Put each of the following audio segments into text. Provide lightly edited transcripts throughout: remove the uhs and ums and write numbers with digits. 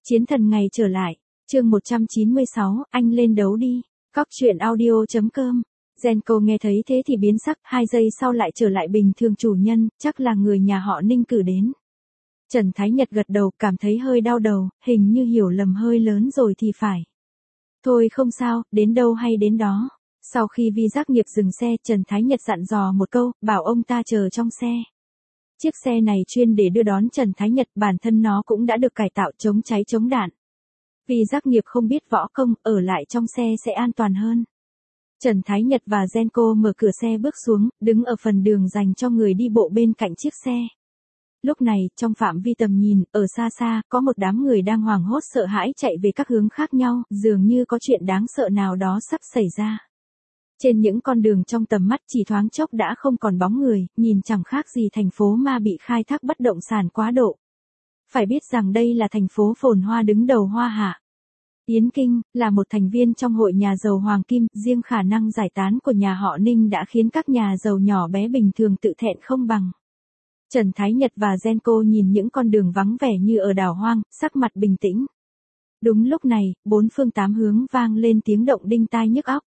Chiến thần ngày trở lại, chương 196, anh lên đấu đi. Cóc truyện audio.com. Genco nghe thấy thế thì biến sắc, 2 giây sau lại trở lại bình thường chủ nhân, chắc là người nhà họ Ninh cử đến. Trần Thái Nhật gật đầu, cảm thấy hơi đau đầu, hình như hiểu lầm hơi lớn rồi thì phải. Thôi không sao, đến đâu hay đến đó. Sau khi Vi Giác Nghiệp dừng xe, Trần Thái Nhật dặn dò một câu, bảo ông ta chờ trong xe. Chiếc xe này chuyên để đưa đón Trần Thái Nhật, bản thân nó cũng đã được cải tạo chống cháy chống đạn. Vì Giác Nghiệp không biết võ công, ở lại trong xe sẽ an toàn hơn. Trần Thái Nhật và Genco mở cửa xe bước xuống, đứng ở phần đường dành cho người đi bộ bên cạnh chiếc xe. Lúc này, trong phạm vi tầm nhìn, ở xa xa, có một đám người đang hoảng hốt sợ hãi chạy về các hướng khác nhau, dường như có chuyện đáng sợ nào đó sắp xảy ra. Trên những con đường trong tầm mắt chỉ thoáng chốc đã không còn bóng người, nhìn chẳng khác gì thành phố ma bị khai thác bất động sản quá độ. Phải biết rằng đây là thành phố phồn hoa đứng đầu Hoa Hạ. Yến Kinh, là một thành viên trong hội nhà giàu Hoàng Kim, riêng khả năng giải tán của nhà họ Ninh đã khiến các nhà giàu nhỏ bé bình thường tự thẹn không bằng. Trần Thái Nhật và Genco nhìn những con đường vắng vẻ như ở đảo hoang, sắc mặt bình tĩnh. Đúng lúc này, 4 phương 8 hướng vang lên tiếng động đinh tai nhức óc.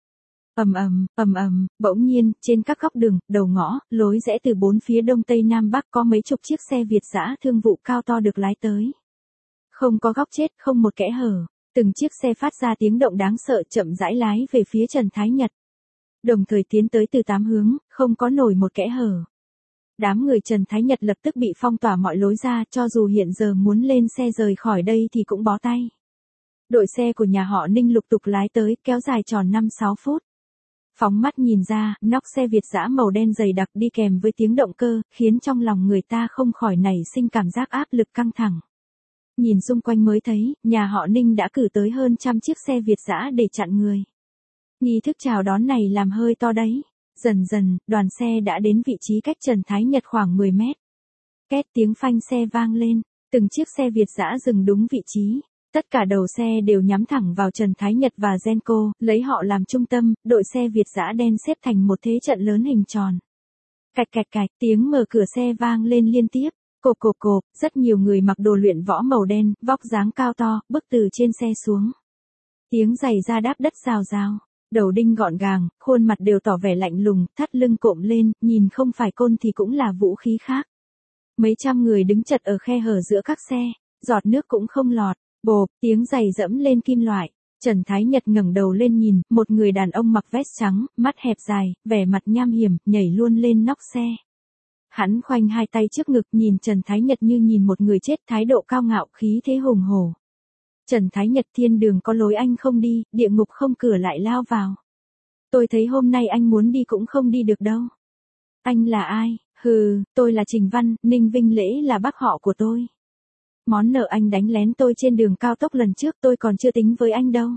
Ầm ầm, bỗng nhiên, trên các góc đường, đầu ngõ, lối rẽ từ 4 phía đông tây nam bắc có mấy chục chiếc xe Việt dã thương vụ cao to được lái tới. Không có góc chết, không một kẽ hở, từng chiếc xe phát ra tiếng động đáng sợ chậm rãi lái về phía Trần Thái Nhật. Đồng thời tiến tới từ 8 hướng, không có nổi một kẽ hở. Đám người Trần Thái Nhật lập tức bị phong tỏa mọi lối ra, cho dù hiện giờ muốn lên xe rời khỏi đây thì cũng bó tay. Đội xe của nhà họ Ninh lục tục lái tới, kéo dài tròn 5-6 phút. Phóng mắt nhìn ra, nóc xe Việt dã màu đen dày đặc đi kèm với tiếng động cơ, khiến trong lòng người ta không khỏi nảy sinh cảm giác áp lực căng thẳng. Nhìn xung quanh mới thấy, nhà họ Ninh đã cử tới hơn trăm chiếc xe Việt dã để chặn người. Nghi thức chào đón này làm hơi to đấy. Dần dần, đoàn xe đã đến vị trí cách Trần Thái Nhật khoảng 10 mét. Két tiếng phanh xe vang lên, từng chiếc xe Việt dã dừng đúng vị trí. Tất cả đầu xe đều nhắm thẳng vào Trần Thái Nhật và Genco, lấy họ làm trung tâm, đội xe Việt dã đen xếp thành một thế trận lớn hình tròn. Cạch cạch cạch, tiếng mở cửa xe vang lên liên tiếp. Cộp cộp cộp, rất nhiều người mặc đồ luyện võ màu đen, vóc dáng cao to, bước từ trên xe xuống. Tiếng giày da đáp đất rào rào. Đầu đinh gọn gàng, khuôn mặt đều tỏ vẻ lạnh lùng, thắt lưng cộm lên, nhìn không phải côn thì cũng là vũ khí khác. Mấy trăm người đứng chật ở khe hở giữa các xe, giọt nước cũng không lọt, bộp, tiếng giày dẫm lên kim loại. Trần Thái Nhật ngẩng đầu lên nhìn, một người đàn ông mặc vest trắng, mắt hẹp dài, vẻ mặt nham hiểm, nhảy luôn lên nóc xe. Hắn khoanh hai tay trước ngực nhìn Trần Thái Nhật như nhìn một người chết, thái độ cao ngạo, khí thế hùng hổ. Trần Thái Nhật, thiên đường có lối anh không đi, địa ngục không cửa lại lao vào. Tôi thấy hôm nay anh muốn đi cũng không đi được đâu. Anh là ai? Hừ, tôi là Trình Văn, Ninh Vinh Lễ là bác họ của tôi. Món nợ anh đánh lén tôi trên đường cao tốc lần trước tôi còn chưa tính với anh đâu.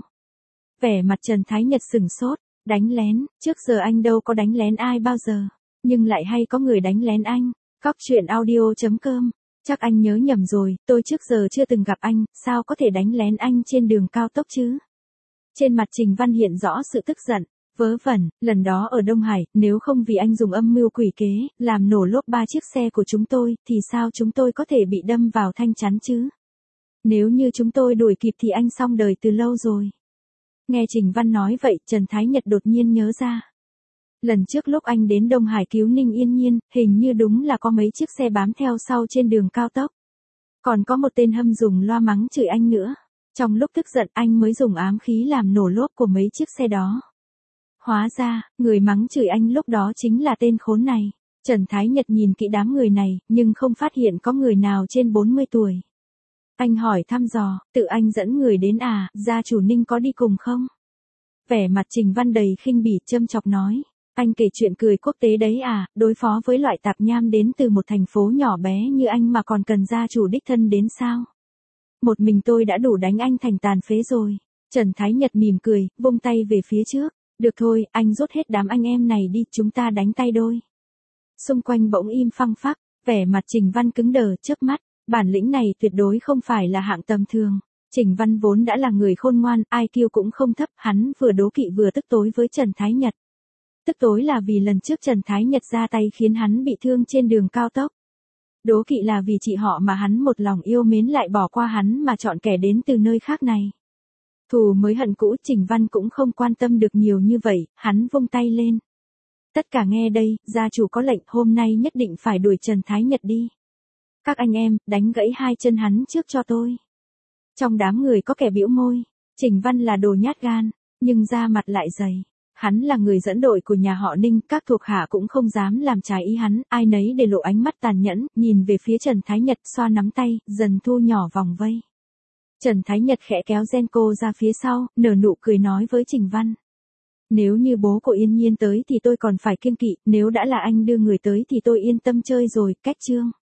Vẻ mặt Trần Thái Nhật sửng sốt, đánh lén, trước giờ anh đâu có đánh lén ai bao giờ. Nhưng lại hay có người đánh lén anh. Cóc truyện audio.com. Chắc anh nhớ nhầm rồi, tôi trước giờ chưa từng gặp anh, sao có thể đánh lén anh trên đường cao tốc chứ? Trên mặt Trình Văn hiện rõ sự tức giận, vớ vẩn, lần đó ở Đông Hải, nếu không vì anh dùng âm mưu quỷ kế, làm nổ lốp 3 chiếc xe của chúng tôi, thì sao chúng tôi có thể bị đâm vào thanh chắn chứ? Nếu như chúng tôi đuổi kịp thì anh xong đời từ lâu rồi. Nghe Trình Văn nói vậy, Trần Thái Nhật đột nhiên nhớ ra. Lần trước lúc anh đến Đông Hải cứu Ninh Yên Nhiên, hình như đúng là có mấy chiếc xe bám theo sau trên đường cao tốc. Còn có một tên hâm dùng loa mắng chửi anh nữa. Trong lúc tức giận anh mới dùng ám khí làm nổ lốp của mấy chiếc xe đó. Hóa ra, người mắng chửi anh lúc đó chính là tên khốn này. Trần Thái Nhật nhìn kỹ đám người này, nhưng không phát hiện có người nào trên 40 tuổi. Anh hỏi thăm dò, tự anh dẫn người đến à, gia chủ Ninh có đi cùng không? Vẻ mặt Trình Văn đầy khinh bỉ châm chọc nói. Anh kể chuyện cười quốc tế đấy à, đối phó với loại tạp nham đến từ một thành phố nhỏ bé như anh mà còn cần gia chủ đích thân đến sao? Một mình tôi đã đủ đánh anh thành tàn phế rồi. Trần Thái Nhật mỉm cười, vung tay về phía trước. Được thôi, anh rút hết đám anh em này đi, chúng ta đánh tay đôi. Xung quanh bỗng im phăng phắc, vẻ mặt Trình Văn cứng đờ chớp mắt, bản lĩnh này tuyệt đối không phải là hạng tầm thường. Trình Văn vốn đã là người khôn ngoan, IQ cũng không thấp, hắn vừa đố kỵ vừa tức tối với Trần Thái Nhật. Tức tối là vì lần trước Trần Thái Nhật ra tay khiến hắn bị thương trên đường cao tốc. Đố kỵ là vì chị họ mà hắn một lòng yêu mến lại bỏ qua hắn mà chọn kẻ đến từ nơi khác này. Thù mới hận cũ, Trình Văn cũng không quan tâm được nhiều như vậy, hắn vung tay lên. Tất cả nghe đây, gia chủ có lệnh hôm nay nhất định phải đuổi Trần Thái Nhật đi. Các anh em, đánh gãy hai chân hắn trước cho tôi. Trong đám người có kẻ bĩu môi, Trình Văn là đồ nhát gan, nhưng da mặt lại dày. Hắn là người dẫn đội của nhà họ Ninh, các thuộc hạ cũng không dám làm trái ý hắn, ai nấy để lộ ánh mắt tàn nhẫn, nhìn về phía Trần Thái Nhật, xoa nắm tay, dần thu nhỏ vòng vây. Trần Thái Nhật khẽ kéo Genco ra phía sau, nở nụ cười nói với Trình Văn. Nếu như bố của Yên Nhiên tới thì tôi còn phải kiêng kỵ, nếu đã là anh đưa người tới thì tôi yên tâm chơi rồi, cách chương.